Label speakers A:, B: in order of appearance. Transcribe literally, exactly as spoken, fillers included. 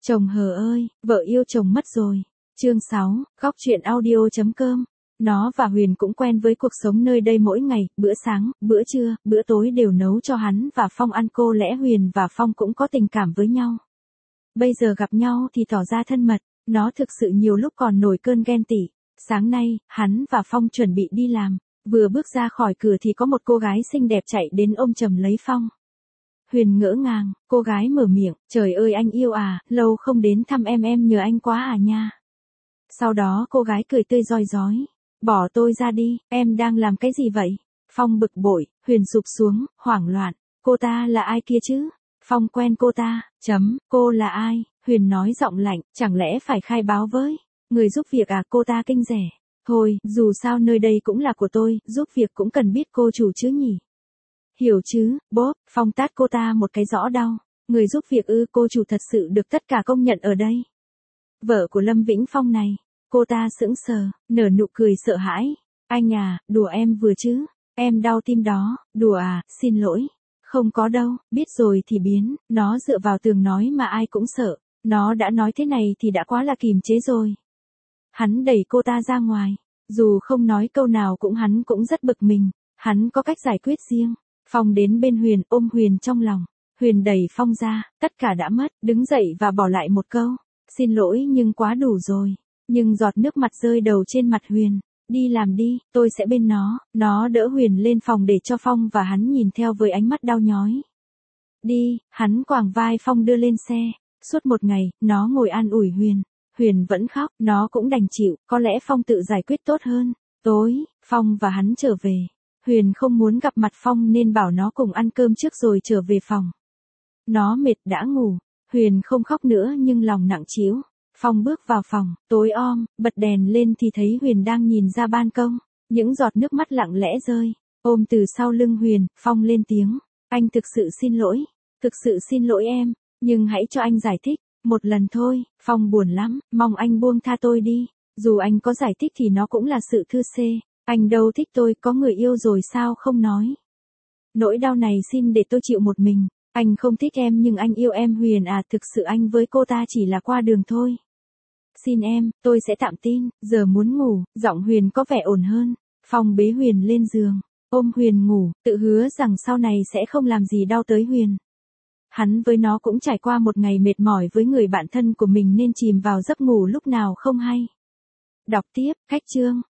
A: Chồng hờ ơi, vợ yêu chồng mất rồi. Chương sáu, góc truyện audio.com. Nó và Huyền cũng quen với cuộc sống nơi đây mỗi ngày, bữa sáng, bữa trưa, bữa tối đều nấu cho hắn và Phong ăn, cô lẽ Huyền và Phong cũng có tình cảm với nhau. Bây giờ gặp nhau thì tỏ ra thân mật, nó thực sự nhiều lúc còn nổi cơn ghen tị. Sáng nay, hắn và Phong chuẩn bị đi làm, vừa bước ra khỏi cửa thì có một cô gái xinh đẹp chạy đến ôm chầm lấy Phong. Huyền ngỡ ngàng, cô gái mở miệng, trời ơi anh yêu à, lâu không đến thăm em em nhớ anh quá à nha. Sau đó cô gái cười tươi rói rói, bỏ tôi ra đi, em đang làm cái gì vậy? Phong bực bội, Huyền sụp xuống, hoảng loạn, cô ta là ai kia chứ? Phong quen cô ta, chấm, cô là ai? Huyền nói giọng lạnh, chẳng lẽ phải khai báo với người giúp việc à? Cô ta kinh rẻ, thôi, dù sao nơi đây cũng là của tôi, giúp việc cũng cần biết cô chủ chứ nhỉ? Hiểu chứ, bốp, Phong tát cô ta một cái rõ đau. Người giúp việc ư? Cô chủ thật sự được tất cả công nhận ở đây. Vợ của Lâm Vĩnh Phong này. Cô ta sững sờ, nở nụ cười sợ hãi. Anh à, đùa em vừa chứ. Em đau tim đó, đùa à, xin lỗi. Không có đâu, biết rồi thì biến. Nó dựa vào tường nói mà ai cũng sợ. Nó đã nói thế này thì đã quá là kìm chế rồi. Hắn đẩy cô ta ra ngoài. Dù không nói câu nào cũng hắn cũng rất bực mình. Hắn có cách giải quyết riêng. Phong đến bên Huyền, ôm Huyền trong lòng. Huyền đẩy Phong ra, tất cả đã mất, đứng dậy và bỏ lại một câu. Xin lỗi nhưng quá đủ rồi. Nhưng giọt nước mặt rơi đầu trên mặt Huyền. Đi làm đi, tôi sẽ bên nó. Nó đỡ Huyền lên phòng để cho Phong và hắn nhìn theo với ánh mắt đau nhói. Đi, hắn quàng vai Phong đưa lên xe. Suốt một ngày, nó ngồi an ủi Huyền. Huyền vẫn khóc, nó cũng đành chịu, có lẽ Phong tự giải quyết tốt hơn. Tối, Phong và hắn trở về. Huyền không muốn gặp mặt Phong nên bảo nó cùng ăn cơm trước rồi trở về phòng. Nó mệt đã ngủ, Huyền không khóc nữa nhưng lòng nặng trĩu. Phong bước vào phòng, tối om, bật đèn lên thì thấy Huyền đang nhìn ra ban công, những giọt nước mắt lặng lẽ rơi. Ôm từ sau lưng Huyền, Phong lên tiếng, anh thực sự xin lỗi, thực sự xin lỗi em, nhưng hãy cho anh giải thích, một lần thôi. Phong buồn lắm, mong anh buông tha tôi đi, dù anh có giải thích thì nó cũng là sự thư xê. Anh đâu thích tôi, có người yêu rồi sao không nói. Nỗi đau này xin để tôi chịu một mình. Anh không thích em nhưng anh yêu em Huyền à, thực sự anh với cô ta chỉ là qua đường thôi. Xin em, tôi sẽ tạm tin, giờ muốn ngủ. Giọng Huyền có vẻ ổn hơn. Phong bế Huyền lên giường, ôm Huyền ngủ, tự hứa rằng sau này sẽ không làm gì đau tới Huyền. Hắn với nó cũng trải qua một ngày mệt mỏi với người bạn thân của mình nên chìm vào giấc ngủ lúc nào không hay. Đọc tiếp, khách chương.